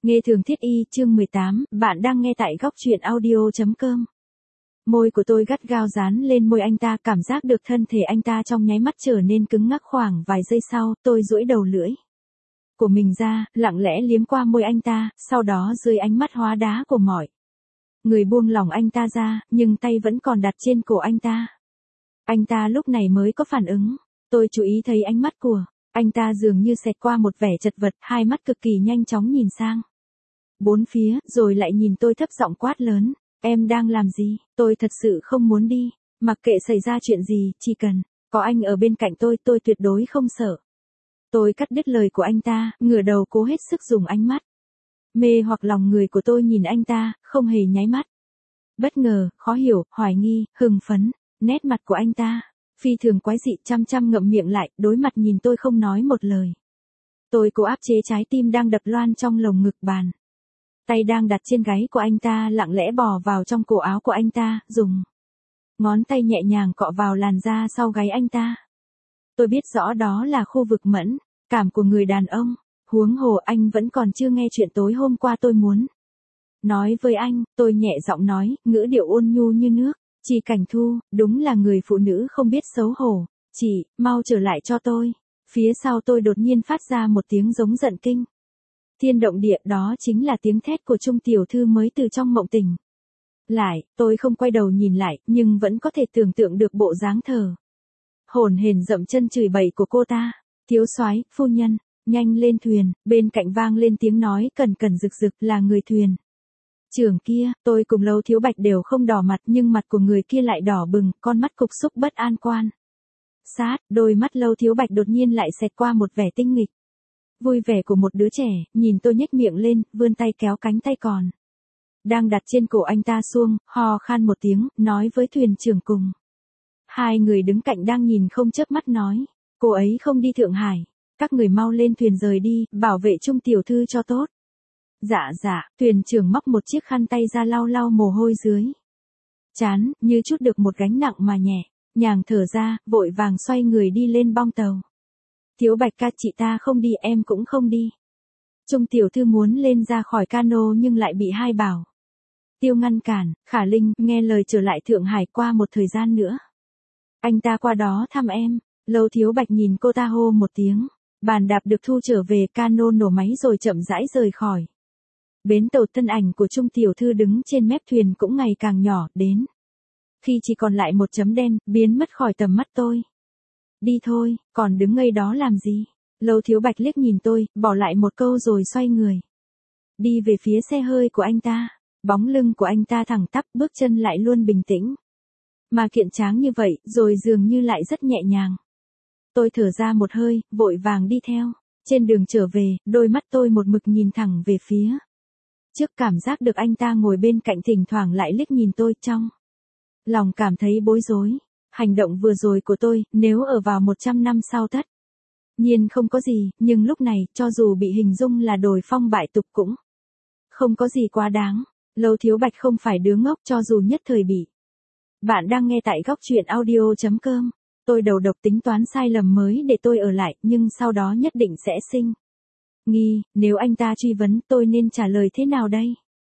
Nghe thường thiết y chương 18, bạn đang nghe tại góc truyện audio.com. Môi của tôi gắt gao dán lên môi anh ta, cảm giác được thân thể anh ta trong nháy mắt trở nên cứng ngắc. Khoảng vài giây sau, tôi duỗi đầu lưỡi của mình ra, lặng lẽ liếm qua môi anh ta, sau đó dưới ánh mắt hóa đá của mọi người buông lỏng anh ta ra, nhưng tay vẫn còn đặt trên cổ anh ta. Anh ta lúc này mới có phản ứng. Tôi chú ý thấy ánh mắt của anh ta dường như xẹt qua một vẻ chật vật, hai mắt cực kỳ nhanh chóng nhìn sang bốn phía, rồi lại nhìn tôi thấp giọng quát lớn. Em đang làm gì? Tôi thật sự không muốn đi. Mặc kệ xảy ra chuyện gì, chỉ cần có anh ở bên cạnh tôi tuyệt đối không sợ. Tôi cắt đứt lời của anh ta, ngửa đầu cố hết sức dùng ánh mắt mê hoặc lòng người của tôi nhìn anh ta, không hề nháy mắt. Bất ngờ, khó hiểu, hoài nghi, hưng phấn, nét mặt của anh ta phi thường quái dị, chăm ngậm miệng lại, đối mặt nhìn tôi không nói một lời. Tôi cố áp chế trái tim đang đập loạn trong lồng ngực, bàn tay đang đặt trên gáy của anh ta lặng lẽ bò vào trong cổ áo của anh ta, dùng ngón tay nhẹ nhàng cọ vào làn da sau gáy anh ta. Tôi biết rõ đó là khu vực mẫn cảm của người đàn ông, huống hồ anh vẫn còn chưa nghe chuyện tối hôm qua tôi muốn nói với anh. Tôi nhẹ giọng nói, ngữ điệu ôn nhu như nước. Chị Cảnh Thu, đúng là người phụ nữ không biết xấu hổ. Chị, mau trở lại cho tôi. Phía sau tôi đột nhiên phát ra một tiếng giống giận kinh thiên động địa, đó chính là tiếng thét của Trung tiểu thư mới từ trong mộng tỉnh lại. Tôi không quay đầu nhìn lại, nhưng vẫn có thể tưởng tượng được bộ dáng thở hổn hển dậm chân chửi bậy của cô ta. Thiếu soái, phu nhân, nhanh lên thuyền. Bên cạnh vang lên tiếng nói cẩn cẩn rực rực, là người thuyền trưởng kia. Tôi cùng Lâu Thiếu Bạch đều không đỏ mặt, nhưng mặt của người kia lại đỏ bừng, con mắt cục xúc bất an quan sát. Đôi mắt Lâu Thiếu Bạch đột nhiên lại xẹt qua một vẻ tinh nghịch vui vẻ của một đứa trẻ, nhìn tôi nhếch miệng lên, vươn tay kéo cánh tay còn đang đặt trên cổ anh ta xuông, hò khan một tiếng, nói với thuyền trưởng cùng hai người đứng cạnh đang nhìn không chớp mắt nói, cô ấy không đi Thượng Hải, các người mau lên thuyền rời đi, bảo vệ Trung tiểu thư cho tốt. Dạ, thuyền trưởng móc một chiếc khăn tay ra lau lau mồ hôi dưới trán, như chút được một gánh nặng mà nhẹ nhàng thở ra, vội vàng xoay người đi lên bong tàu. Thiếu Bạch ca, chị ta không đi, em cũng không đi. Trung tiểu thư muốn lên ra khỏi cano nhưng lại bị hai bảo tiêu ngăn cản. Khả Linh, nghe lời trở lại Thượng Hải, qua một thời gian nữa anh ta qua đó thăm em. Lâu Thiếu Bạch nhìn cô ta hô một tiếng. Bàn đạp được thu trở về, cano nổ máy rồi chậm rãi rời khỏi bến tàu. Thân ảnh của Trung tiểu thư đứng trên mép thuyền cũng ngày càng nhỏ, đến khi chỉ còn lại một chấm đen, biến mất khỏi tầm mắt tôi. Đi thôi, còn đứng ngây đó làm gì? Lâu Thiếu Bạch liếc nhìn tôi, bỏ lại một câu rồi xoay người đi về phía xe hơi của anh ta. Bóng lưng của anh ta thẳng tắp, bước chân lại luôn bình tĩnh mà kiện tráng như vậy, rồi dường như lại rất nhẹ nhàng. Tôi thở ra một hơi, vội vàng đi theo. Trên đường trở về, đôi mắt tôi một mực nhìn thẳng về phía trước, cảm giác được anh ta ngồi bên cạnh thỉnh thoảng lại liếc nhìn tôi, trong lòng cảm thấy bối rối. Hành động vừa rồi của tôi, nếu ở vào 100 năm sau tất nhiên không có gì, nhưng lúc này, cho dù bị hình dung là đồi phong bại tục cũng không có gì quá đáng. Lâu Thiếu Bạch không phải đứa ngốc, cho dù nhất thời bị. Bạn đang nghe tại góc truyện audio.com. Tôi đầu độc tính toán sai lầm mới để tôi ở lại, nhưng sau đó nhất định sẽ sinh nghi. Nếu anh ta truy vấn, tôi nên trả lời thế nào đây?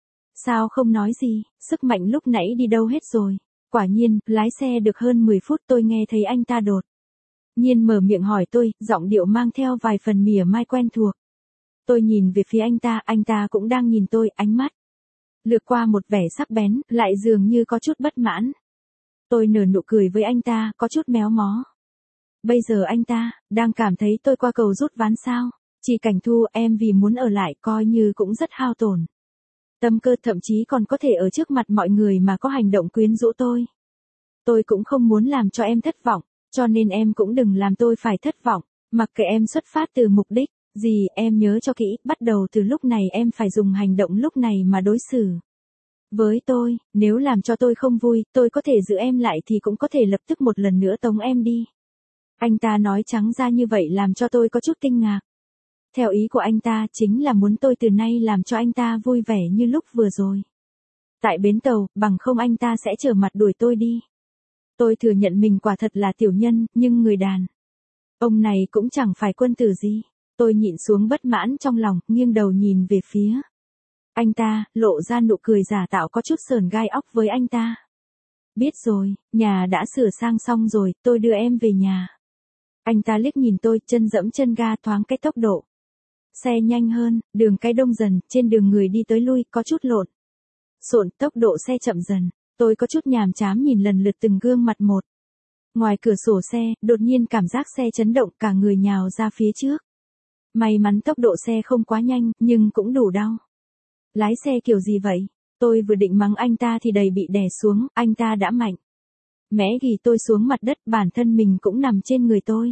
Sao không nói gì? Sức mạnh lúc nãy đi đâu hết rồi? Quả nhiên, lái xe được hơn 10 phút tôi nghe thấy anh ta đột nhiên mở miệng hỏi tôi, giọng điệu mang theo vài phần mỉa mai quen thuộc. Tôi nhìn về phía anh ta cũng đang nhìn tôi, ánh mắt lướt qua một vẻ sắc bén, lại dường như có chút bất mãn. Tôi nở nụ cười với anh ta, có chút méo mó. Bây giờ anh ta đang cảm thấy tôi qua cầu rút ván sao? Chị Cảnh Thu, em vì muốn ở lại coi như cũng rất hao tổn tâm cơ, thậm chí còn có thể ở trước mặt mọi người mà có hành động quyến rũ tôi. Tôi cũng không muốn làm cho em thất vọng, cho nên em cũng đừng làm tôi phải thất vọng. Mặc kệ em xuất phát từ mục đích gì, em nhớ cho kỹ, bắt đầu từ lúc này em phải dùng hành động lúc này mà đối xử với tôi. Nếu làm cho tôi không vui, tôi có thể giữ em lại thì cũng có thể lập tức một lần nữa tống em đi. Anh ta nói trắng ra như vậy làm cho tôi có chút kinh ngạc. Theo ý của anh ta chính là muốn tôi từ nay làm cho anh ta vui vẻ như lúc vừa rồi tại bến tàu, bằng không anh ta sẽ trở mặt đuổi tôi đi. Tôi thừa nhận mình quả thật là tiểu nhân, nhưng người đàn ông này cũng chẳng phải quân tử gì. Tôi nhịn xuống bất mãn trong lòng, nghiêng đầu nhìn về phía Anh ta, lộ ra nụ cười giả tạo có chút sờn gai óc với anh ta. Biết rồi, nhà đã sửa sang xong rồi, tôi đưa em về nhà. Anh ta liếc nhìn tôi, chân dẫm chân ga thoáng cái tốc độ. Xe nhanh hơn, đường cái đông dần, trên đường người đi tới lui, có chút lộn xộn, tốc độ xe chậm dần. Tôi có chút nhàm chán nhìn lần lượt từng gương mặt một. Ngoài cửa sổ xe, đột nhiên cảm giác xe chấn động, cả người nhào ra phía trước. May mắn tốc độ xe không quá nhanh, nhưng cũng đủ đau. Lái xe kiểu gì vậy? Tôi vừa định mắng anh ta thì đầy bị đè xuống, anh ta đã mạnh mẽ ghi tôi xuống mặt đất, bản thân mình cũng nằm trên người tôi.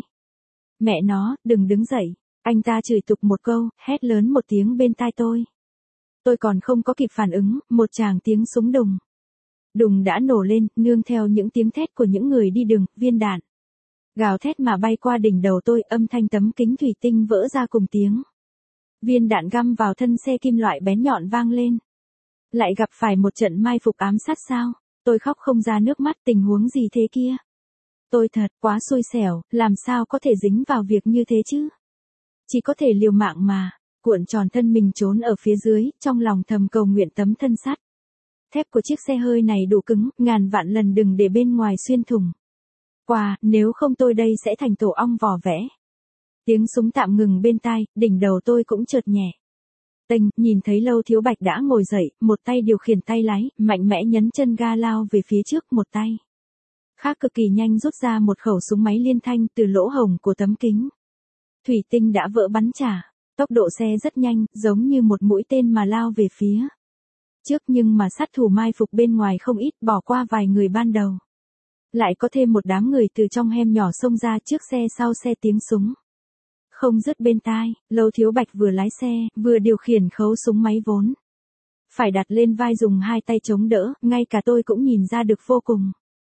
Mẹ nó, đừng đứng dậy. Anh ta chửi tục một câu, hét lớn một tiếng bên tai tôi. Tôi còn không có kịp phản ứng, một tràng tiếng súng đùng. Đùng đã nổ lên, nương theo những tiếng thét của những người đi đường, viên đạn gào thét mà bay qua đỉnh đầu tôi, âm thanh tấm kính thủy tinh vỡ ra cùng tiếng. Viên đạn găm vào thân xe kim loại bén nhọn vang lên. Lại gặp phải một trận mai phục ám sát sao? Tôi khóc không ra nước mắt, tình huống gì thế kia? Tôi thật quá xui xẻo, làm sao có thể dính vào việc như thế chứ? Chỉ có thể liều mạng mà, cuộn tròn thân mình trốn ở phía dưới, trong lòng thầm cầu nguyện tấm thân sắt thép của chiếc xe hơi này đủ cứng, ngàn vạn lần đừng để bên ngoài xuyên thủng qua, nếu không tôi đây sẽ thành tổ ong vỏ vẽ. Tiếng súng tạm ngừng bên tai, đỉnh đầu tôi cũng chợt nhẹ tênh, nhìn thấy Lâu Thiếu Bạch đã ngồi dậy, một tay điều khiển tay lái, mạnh mẽ nhấn chân ga lao về phía trước, một tay khác cực kỳ nhanh rút ra một khẩu súng máy liên thanh từ lỗ hổng của tấm kính thủy tinh đã vỡ bắn trả. Tốc độ xe rất nhanh, giống như một mũi tên mà lao về phía trước, nhưng mà sát thủ mai phục bên ngoài không ít, bỏ qua vài người ban đầu. Lại có thêm một đám người từ trong hẻm nhỏ xông ra, trước xe sau xe, tiếng súng không dứt bên tai. Lâu Thiếu Bạch vừa lái xe, vừa điều khiển khẩu súng máy vốn phải đặt lên vai, dùng hai tay chống đỡ, ngay cả tôi cũng nhìn ra được vô cùng.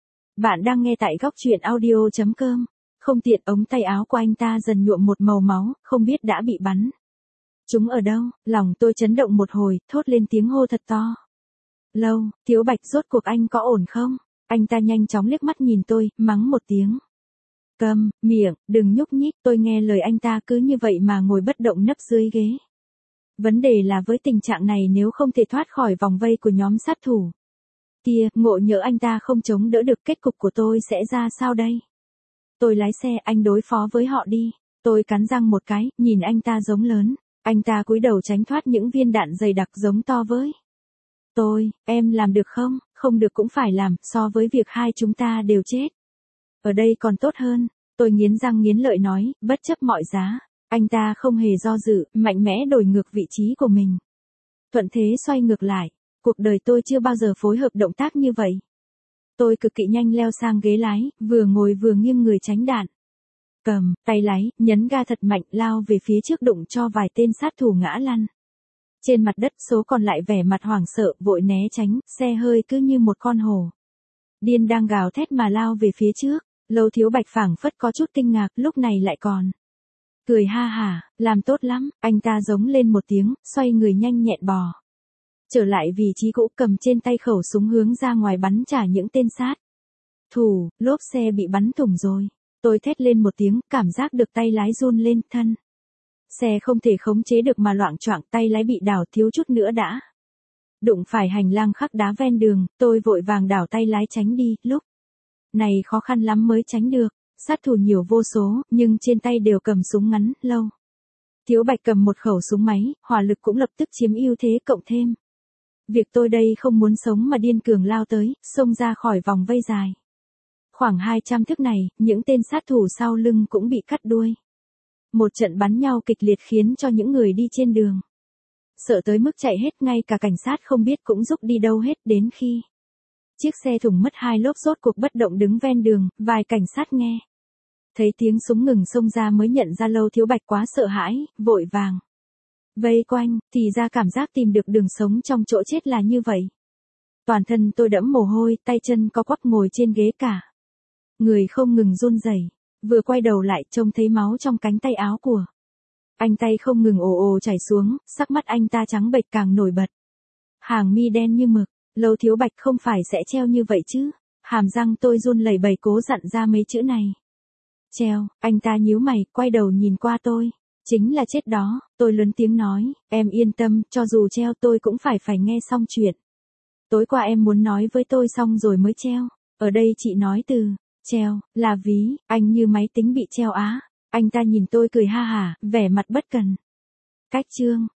Bạn đang nghe tại góc truyện audio.com. Không tiện, ống tay áo của anh ta dần nhuộm một màu máu, không biết đã bị bắn chúng ở đâu. Lòng tôi chấn động một hồi, thốt lên tiếng hô thật to. Lâu Thiếu Bạch, rốt cuộc anh có ổn không? Anh ta nhanh chóng liếc mắt nhìn tôi, mắng một tiếng. Câm miệng, đừng nhúc nhích. Tôi nghe lời anh ta, cứ như vậy mà ngồi bất động nấp dưới ghế. Vấn đề là với tình trạng này, nếu không thể thoát khỏi vòng vây của nhóm sát thủ kia, ngộ nhỡ anh ta không chống đỡ được, kết cục của tôi sẽ ra sao đây? Tôi lái xe, anh đối phó với họ đi. Tôi cắn răng một cái, nhìn anh ta giống lớn. Anh ta cúi đầu tránh thoát những viên đạn dày đặc giống to với tôi. Em làm được không? Không được cũng phải làm, so với việc hai chúng ta đều chết ở đây còn tốt hơn. Tôi nghiến răng nghiến lợi nói, bất chấp mọi giá. Anh ta không hề do dự, mạnh mẽ đổi ngược vị trí của mình. Thuận thế xoay ngược lại. Cuộc đời tôi chưa bao giờ phối hợp động tác như vậy. Tôi cực kỳ nhanh leo sang ghế lái, vừa ngồi vừa nghiêng người tránh đạn. Cầm tay lái, nhấn ga thật mạnh, lao về phía trước, đụng cho vài tên sát thủ ngã lăn trên mặt đất, số còn lại vẻ mặt hoảng sợ, vội né tránh. Xe hơi cứ như một con hổ điên đang gào thét mà lao về phía trước. Lâu Thiếu Bạch phảng phất có chút kinh ngạc, lúc này lại còn cười ha hả, làm tốt lắm. Anh ta giống lên một tiếng, xoay người nhanh nhẹn bò trở lại vị trí cũ, cầm trên tay khẩu súng hướng ra ngoài bắn trả những tên sát thủ. Lốp xe bị bắn thủng rồi. Tôi thét lên một tiếng, cảm giác được tay lái run lên, thân xe không thể khống chế được mà loạng choạng, tay lái bị đảo, thiếu chút nữa đã đụng phải hành lang khắc đá ven đường. Tôi vội vàng đảo tay lái tránh đi, lúc này khó khăn lắm mới tránh được. Sát thủ nhiều vô số, nhưng trên tay đều cầm súng ngắn. Lâu Thiếu Bạch cầm một khẩu súng máy, hỏa lực cũng lập tức chiếm ưu thế, cộng thêm việc tôi đây không muốn sống mà điên cuồng lao tới, xông ra khỏi vòng vây dài khoảng 200 thước này. Những tên sát thủ sau lưng cũng bị cắt đuôi. Một trận bắn nhau kịch liệt khiến cho những người đi trên đường sợ tới mức chạy hết, ngay cả cảnh sát không biết cũng rúc đi đâu hết. Đến khi chiếc xe thủng mất hai lốp, rốt cuộc bất động đứng ven đường, vài cảnh sát nghe thấy tiếng súng ngừng xông ra mới nhận ra Lâu Thiếu Bạch quá sợ hãi, vội vàng vây quanh. Thì ra cảm giác tìm được đường sống trong chỗ chết là như vậy. Toàn thân tôi đẫm mồ hôi, tay chân co quắp, ngồi trên ghế cả người không ngừng run rẩy. Vừa quay đầu lại, trông thấy máu trong cánh tay áo của anh, tay không ngừng ồ ồ chảy xuống, sắc mắt anh ta trắng bệch càng nổi bật. Hàng mi đen như mực. Lâu Thiếu Bạch không phải sẽ treo như vậy chứ? Hàm răng tôi run lẩy bẩy cố dặn ra mấy chữ này. Treo. Anh ta nhíu mày, quay đầu nhìn qua tôi. Chính là chết đó, tôi lớn tiếng nói, em yên tâm, cho dù treo tôi cũng phải nghe xong chuyện. Tối qua em muốn nói với tôi xong rồi mới treo. Ở đây chị nói từ, treo, là ví, anh như máy tính bị treo á. Anh ta nhìn tôi cười ha hả, vẻ mặt bất cần. Cách chương.